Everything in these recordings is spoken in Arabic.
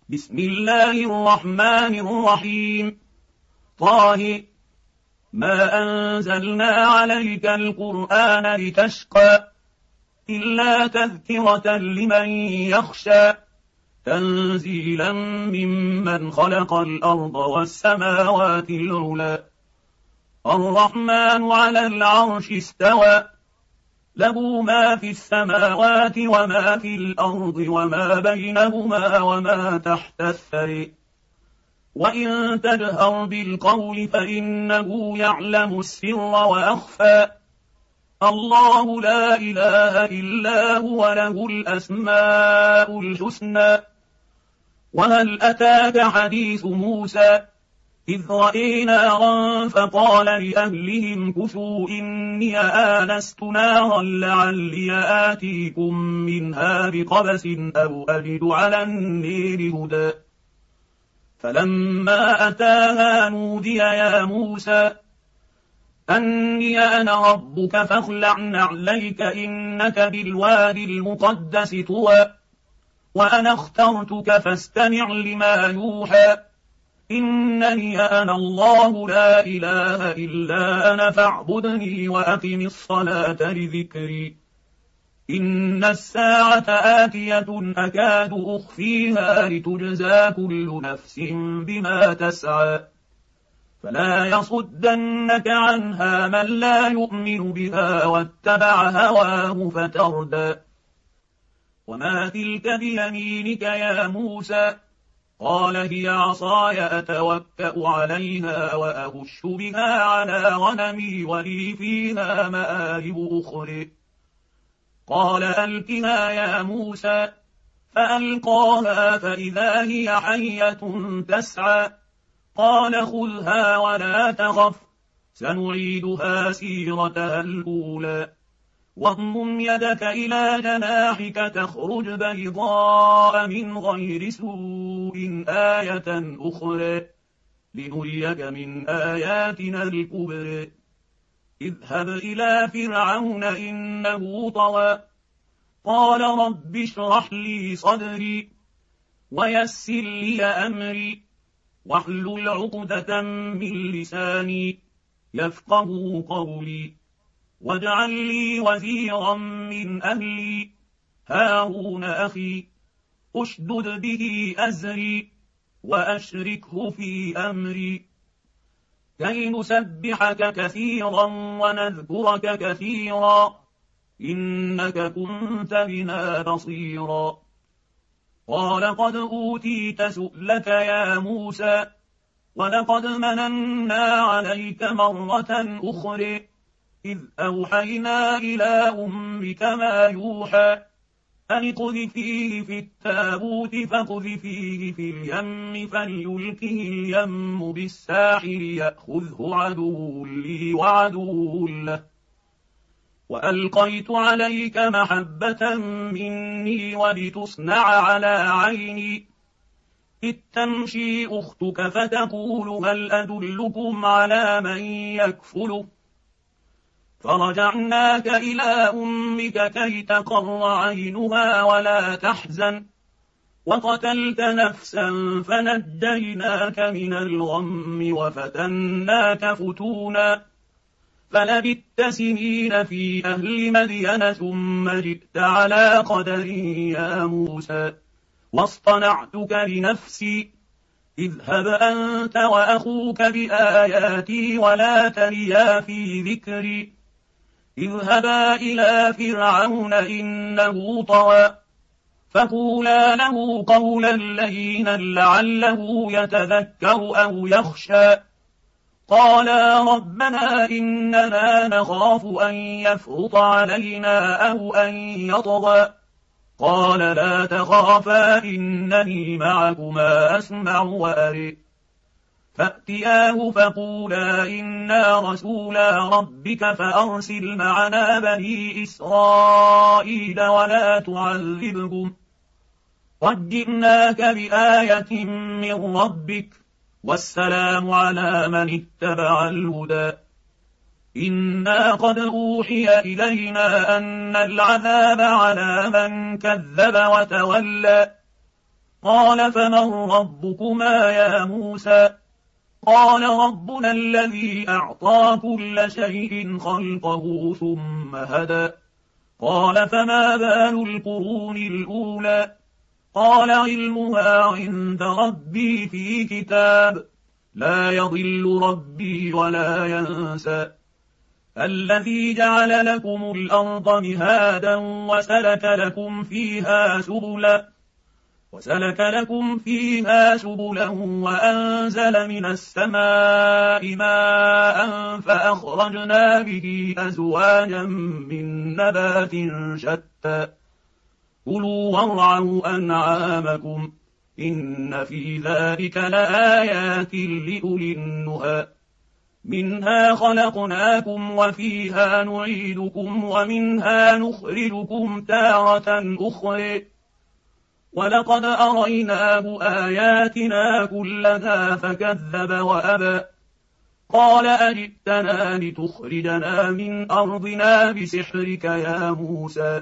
بسم الله الرحمن الرحيم. طه. ما أنزلنا عليك القرآن لتشقى إلا تذكرة لمن يخشى تنزيلا ممن خلق الأرض والسماوات العلى الرحمن على العرش استوى له ما في السماوات وما في الأرض وما بينهما وما تحت الثرى وإن تجهر بالقول فإنه يعلم السر وأخفى الله لا إله إلا هو له الأسماء الحسنى. وهل أتاك حديث موسى إذ رأى نارا فقال لأهلهم كثوا إني آنست نارا لعلي آتيكم منها بقبس أو أجد على النير هدى فلما أتاها نودي يا موسى أني أنا ربك فاخلع نعليك إنك بالوادي المقدس طوى وأنا اخترتك فاستمع لما يوحى إنني أنا الله لا إله إلا أنا فاعبدني وأقم الصلاة لذكري إن الساعة آتية أكاد أخفيها لتجزى كل نفس بما تسعى فلا يصدنك عنها من لا يؤمن بها واتبع هواه فتردى وما تلك بيمينك يا موسى قال هي عصاي أتوكأ عليها وأهش بها على غنمي ولي فيها مآرب أخرى قال ألقها يا موسى فألقاها فإذا هي حية تسعى قال خذها ولا تخف سنعيدها سيرتها الأولى واضمم يدك إلى جناحك تخرج بيضاء من غير سوء آية أخرى لنريك من آياتنا الكبرى اذهب إلى فرعون إنه طغى قال رب اشرح لي صدري ويسر لي أمري واحلل عقدة من لساني يفقه قولي واجعل لي وزيرا من أهلي هارون أخي أشدد به أزري وأشركه في أمري كي نسبحك كثيرا ونذكرك كثيرا إنك كنت بنا بصيرا قال قد أوتيت سؤلك يا موسى ولقد مننا عليك مرة أخرى إذ أوحينا إلى أمك ما يوحى أن اقذفيه في التابوت فاقذفيه في اليم فليلقه اليم بالساحل يأخذه عدو لي وعدو له وألقيت عليك محبة مني ولتصنع على عيني إذ تمشي أختك فتقول هل أدلكم على من يكفله فرجعناك إلى أمك كي تقر عينها ولا تحزن وقتلت نفسا فنجيناك من الغم وفتناك فتونا فلبثت سنين في أهل مدين ثم جئت على قدر يا موسى واصطنعتك لنفسي اذهب أنت وأخوك بآياتي ولا تنيا في ذكري اذهبا إلى فرعون إنه طغى فقولا له قولا لينا لعله يتذكر أو يخشى قالا ربنا إننا نخاف أن يفرط علينا أو أن يطغى قال لا تخافا إنني معكما أسمع وأرى فأتياه فقولا إنا رسولا ربك فأرسل معنا بني إسرائيل ولا تعذبهم قد جئناك بآية من ربك والسلام على من اتبع الهدى إنا قد أوحي إلينا أن العذاب على من كذب وتولى قال فمن ربكما يا موسى قال ربنا الذي أعطى كل شيء خلقه ثم هدى قال فما بال القرون الأولى قال علمها عند ربي في كتاب لا يضل ربي ولا ينسى الذي جعل لكم الأرض مهادا وسلك لكم فيها سبلا وأنزل من السماء ماء فأخرجنا به أزواجا من نبات شتى كلوا وارعوا أنعامكم إن في ذلك لآيات لأولي النهى منها خلقناكم وفيها نعيدكم ومنها نخرجكم تارة أخرى ولقد أريناه آياتنا كلها فكذب وأبى قال أجئتنا لتخرجنا من أرضنا بسحرك يا موسى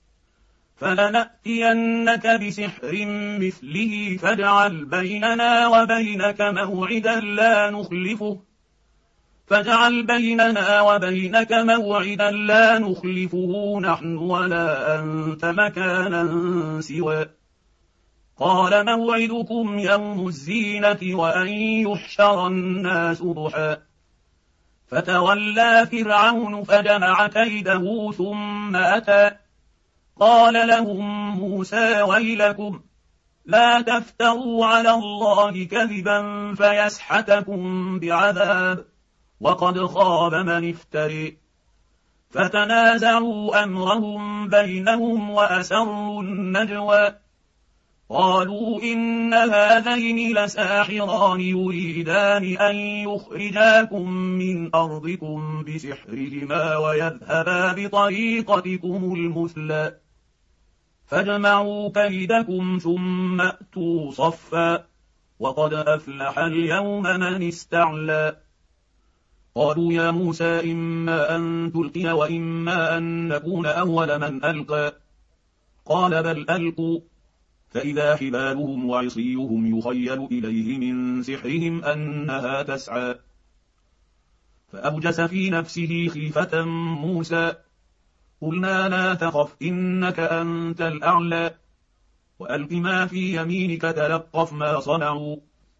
فلنأتينك بسحر مثله فاجعل بيننا وبينك موعدا لا نخلفه نحن ولا أنت مكانا سوى قال موعدكم يوم الزينة وأن يحشر الناس ضحى فتولى فرعون فجمع كيده ثم أتى قال لهم موسى ويلكم لا تفتروا على الله كذبا فيسحتكم بعذاب وقد خاب من افتري فتنازعوا أمرهم بينهم وأسروا النجوى قالوا إن هذين لساحران يريدان أن يخرجاكم من أرضكم بسحرهما ويذهبا بطريقتكم المثلى فاجمعوا كيدكم ثم أتوا صفا وقد أفلح اليوم من استعلى قالوا يا موسى إما أن تلقي وإما أن نكون أول من ألقى قال بل ألقوا فإذا حبالهم وعصيهم يخيل إليه من سحرهم أنها تسعى فأوجس في نفسه خيفة موسى قلنا لا تخف إنك أنت الأعلى وألق ما في يمينك تلقف ما صنعوا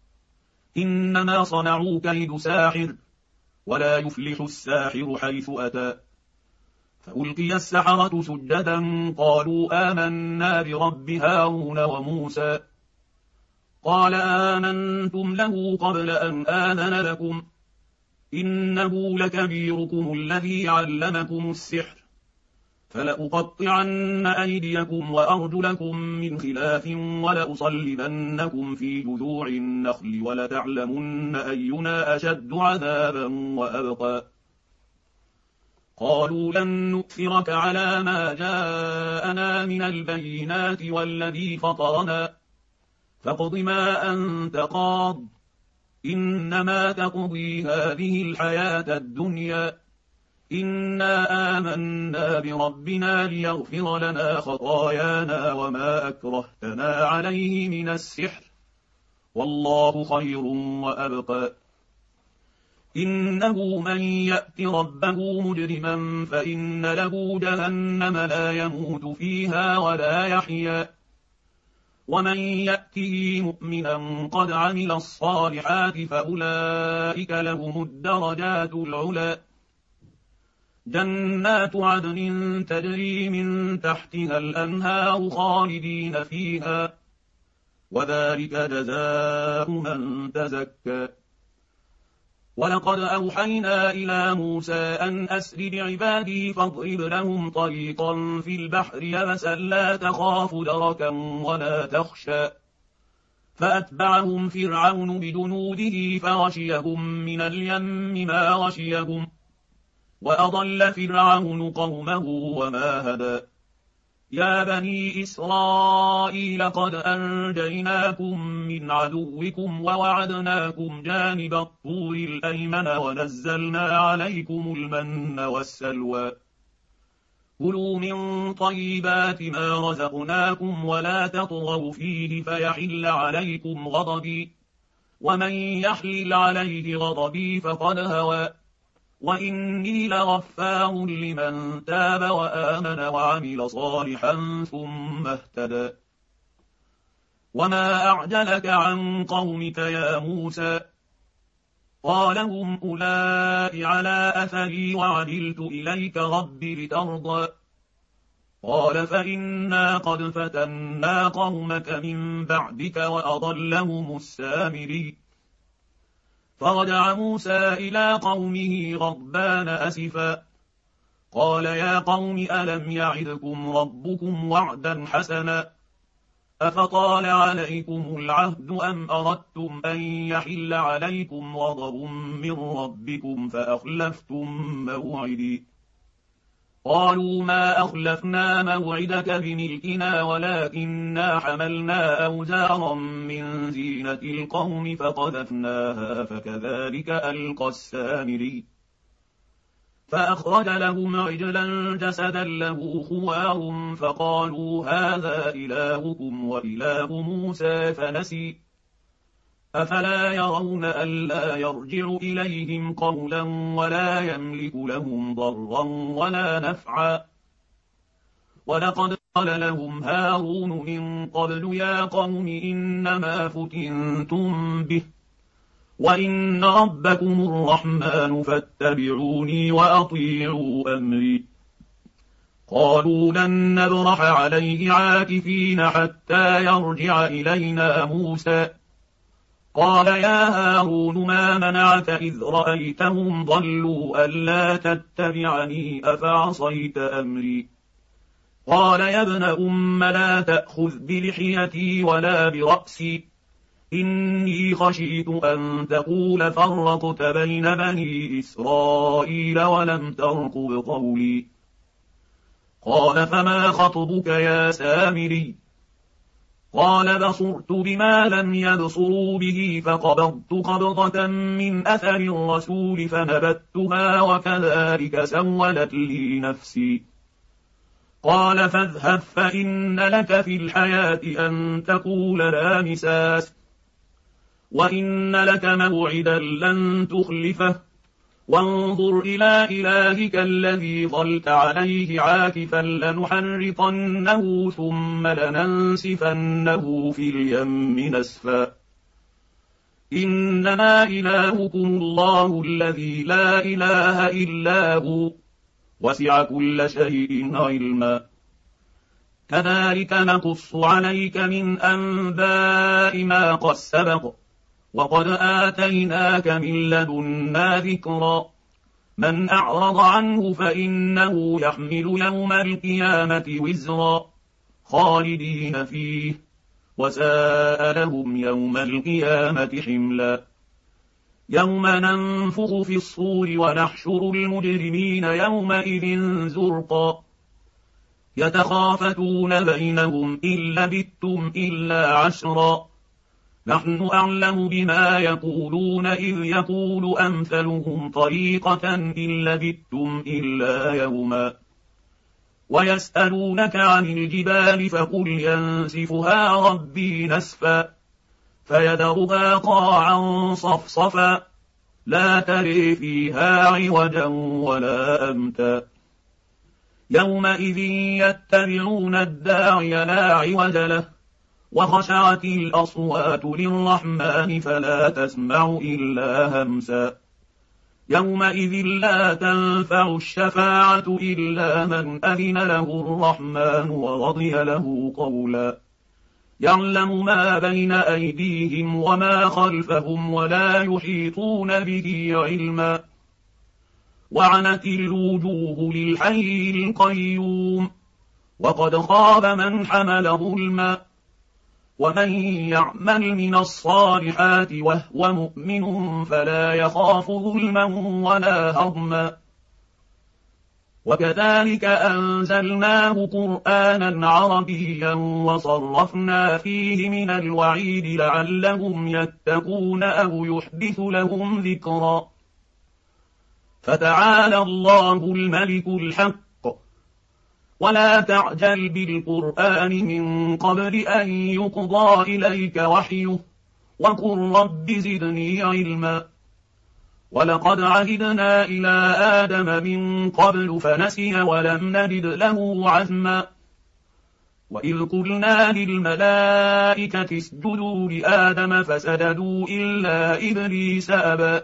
إنما صنعوا كيد ساحر ولا يفلح الساحر حيث أتى فألقي السحرة سجدا قالوا آمنا برب هارون وموسى قال آمنتم له قبل أن آذن لكم إنه لكبيركم الذي علمكم السحر فلأقطعن أيديكم وأرجلكم من خلاف ولأصلبنكم في جذوع النخل ولتعلمن أينا أشد عذابا وأبقى قالوا لن نؤثرك على ما جاءنا من البينات والذي فطرنا فاقض ما أنت قاض إنما تقضي هذه الحياة الدنيا إنا آمنا بربنا ليغفر لنا خطايانا وما أكرهتنا عليه من السحر والله خير وأبقى إنه من يأت ربه مجرما فإن له جهنم لا يموت فيها ولا يحيا ومن يأته مؤمنا قد عمل الصالحات فأولئك لهم الدرجات العلى جنات عدن تجري من تحتها الأنهار خالدين فيها وذلك جزاء من تزكى ولقد أوحينا إلى موسى أن أسر بعبادي فاضرب لهم طريقا في البحر يبسا لا تخاف دركا ولا تخشى فأتبعهم فرعون بجنوده فغشيهم من اليم ما غشيهم وأضل فرعون قومه وما هدى يا بني إسرائيل قد أنجيناكم من عدوكم ووعدناكم جانب الطور الأيمن ونزلنا عليكم المن والسلوى كلوا من طيبات ما رزقناكم ولا تطغوا فيه فيحل عليكم غضبي، ومن يحلل عليه غضبي فقد هوى، وإني لغفار لمن تاب وآمن وعمل صالحا ثم اهتدى. وما أعجلك عن قومك يا موسى؟ قال هم أولئك على أثري وعجلت إليك رب لترضى. قال فإنا قد فتنا قومك من بعدك وأضلهم السامري. فرجع موسى إلى قومه غضبان أسفا قال يا قوم ألم يعدكم ربكم وعدا حسنا أفطال عليكم العهد أم أردتم أن يحل عليكم غضب من ربكم فأخلفتم موعدي؟ قالوا ما أخلفنا موعدك بملكنا ولكننا حملنا أوزارا من زينة القوم فقذفناها فكذلك ألقى السامري. فأخرج لهم عجلا جسدا له خوار فقالوا هذا إلهكم وإله موسى فنسي. أفلا يرون ألا يرجع إليهم قولا ولا يملك لهم ضرا ولا نفعا؟ ولقد قال لهم هارون من قبل يا قوم إنما فتنتم به وإن ربكم الرحمن فاتبعوني وأطيعوا أمري. قالوا لن نبرح عليه عاكفين حتى يرجع إلينا موسى. قال يا هارون ما منعك إذ رأيتهم ضلوا ألا تتبعني أفعصيت أمري؟ قال يا ابن أم لا تأخذ بلحيتي ولا برأسي إني خشيت أن تقول فرقت بين بني إسرائيل ولم ترقب قولي. قال فما خطبك يا سامري؟ قال بصرت بما لم يبصروا به فقبضت قبضة من أثر الرسول فنبتها وكذلك سولت لي نفسي. قال فاذهب فإن لك في الحياة أن تقول لا مساس وإن لك موعدا لن تخلفه وانظر إلى إلهك الذي ظلت عليه عاكفا لنحرقنه ثم لننسفنه في اليم نسفا. إنما إلهكم الله الذي لا إله إلا هو وسع كل شيء علما. كذلك نقص عليك من أنباء ما قد سبق وقد آتيناك من لدنا ذكرا. من أعرض عنه فإنه يحمل يوم القيامة وزرا خالدين فيه وساء لهم يوم القيامة حملا. يوم ننفخ في الصور ونحشر المجرمين يومئذ زرقا يتخافتون بينهم إن لبثتم إلا عشرا نحن أعلم بما يقولون إذ يقول أمثلهم طريقة إن لبثتم إلا يوما. ويسألونك عن الجبال فقل ينسفها ربي نسفا فيذرها قاعا صفصفا لا تري فيها عوجا ولا أمتا. يومئذ يتبعون الداعي لا عوج له وخشعت الأصوات للرحمن فلا تسمع إلا همسا. يومئذ لا تنفع الشفاعة إلا من أذن له الرحمن ورضي له قولا. يعلم ما بين أيديهم وما خلفهم ولا يحيطون به علما. وعنت الوجوه للحي القيوم وقد خاب من حمل ظلما. ومن يعمل من الصالحات وهو مؤمن فلا يخاف ظلما ولا هضما. وكذلك أنزلناه قرآنا عربيا وصرفنا فيه من الوعيد لعلهم يتقون أو يحدث لهم ذكرا. فتعالى الله الملك الحق ولا تعجل بالقرآن من قبل أن يقضى إليك وحيه وقل رب زدني علما ولقد عهدنا إلى آدم من قبل فنسي ولم نجد له عزما وإذ قلنا للملائكة اسجدوا لآدم فسجدوا إلا إبليس أبى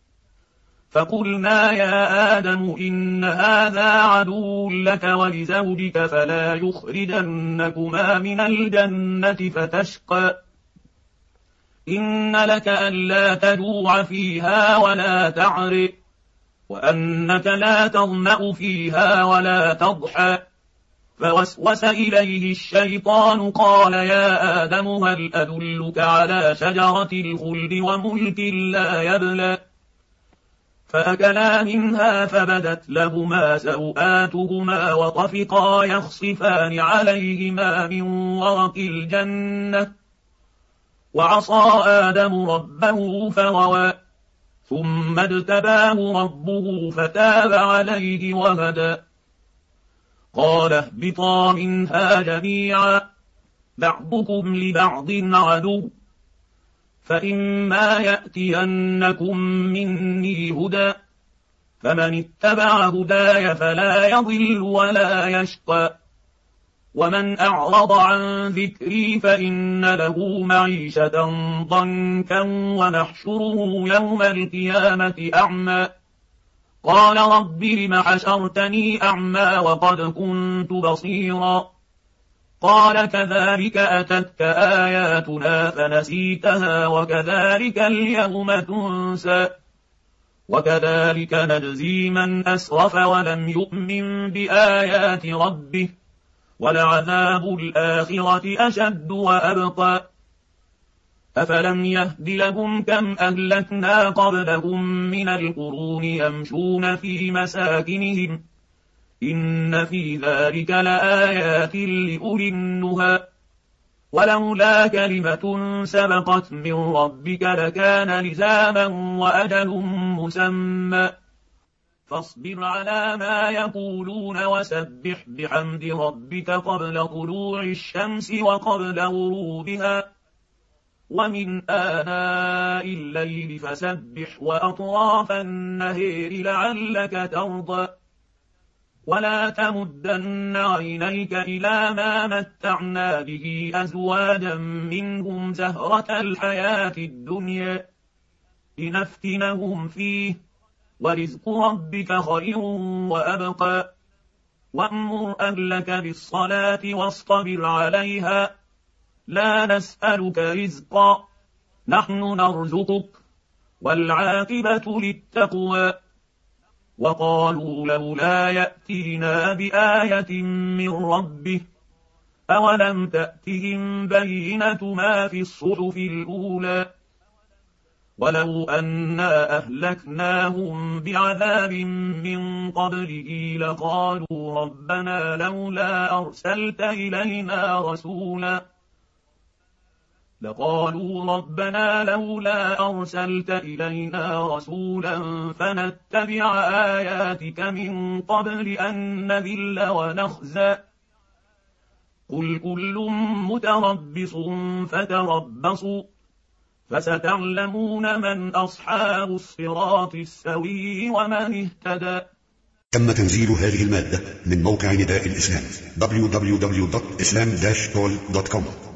فقلنا يا آدم إن هذا عدو لك ولزوجك فلا يخرجنكما من الجنة فتشقى إن لك ألا تجوع فيها ولا تعري وأنك لا تظمأ فيها ولا تضحى فوسوس إليه الشيطان قال يا آدم هل أدلك على شجرة الخلد وملك لا يبلى فأكلا منها فبدت لهما سوآتهما وطفقا يخصفان عليهما من ورق الجنة وعصى آدم ربه فغوى ثم اجتباه ربه فتاب عليه وهدى قال اهبطا منها جميعا بعضكم لبعض عدو فإما يأتينكم مني هدى فمن اتبع هداي فلا يضل ولا يشقى ومن أعرض عن ذكري فإن له معيشة ضنكا ونحشره يوم القيامة أعمى قال رب لم حشرتني أعمى وقد كنت بصيرا قال كذلك أتتك آياتنا فنسيتها وكذلك اليوم تنسى وكذلك نجزي من أسرف ولم يؤمن بآيات ربه ولعذاب الآخرة أشد وأبقى أفلم يهد لهم كم أهلكنا قبلهم من القرون يمشون في مساكنهم إن في ذلك لآيات لأولي النهى ولولا كلمة سبقت من ربك لكان لزاما وأجل مسمى فاصبر على ما يقولون وسبح بحمد ربك قبل طلوع الشمس وقبل غروبها ومن آناء الليل فسبح وأطراف النهار لعلك ترضى ولا تمدن عينيك إلى ما متعنا به أزواجا منهم زهرة الحياة الدنيا لنفتنهم فيه ورزق ربك خير وأبقى وأمر أهلك بالصلاة واصطبر عليها لا نسألك رزقا نحن نرزقك والعاقبة للتقوى وقالوا لولا يأتينا بآية من ربه أولم تأتهم بينة ما في الصحف الأولى ولو أنا أهلكناهم بعذاب من قبله لقالوا ربنا لولا أرسلت إلينا رسولا فنتبع آياتك من قبل أن نذل ونخزى قل كل متربص فتربصوا فستعلمون من أصحاب الصراط السوي ومن اهتدى. تم تنزيل هذه المادة من موقع نداء الإسلام www.islam-call.com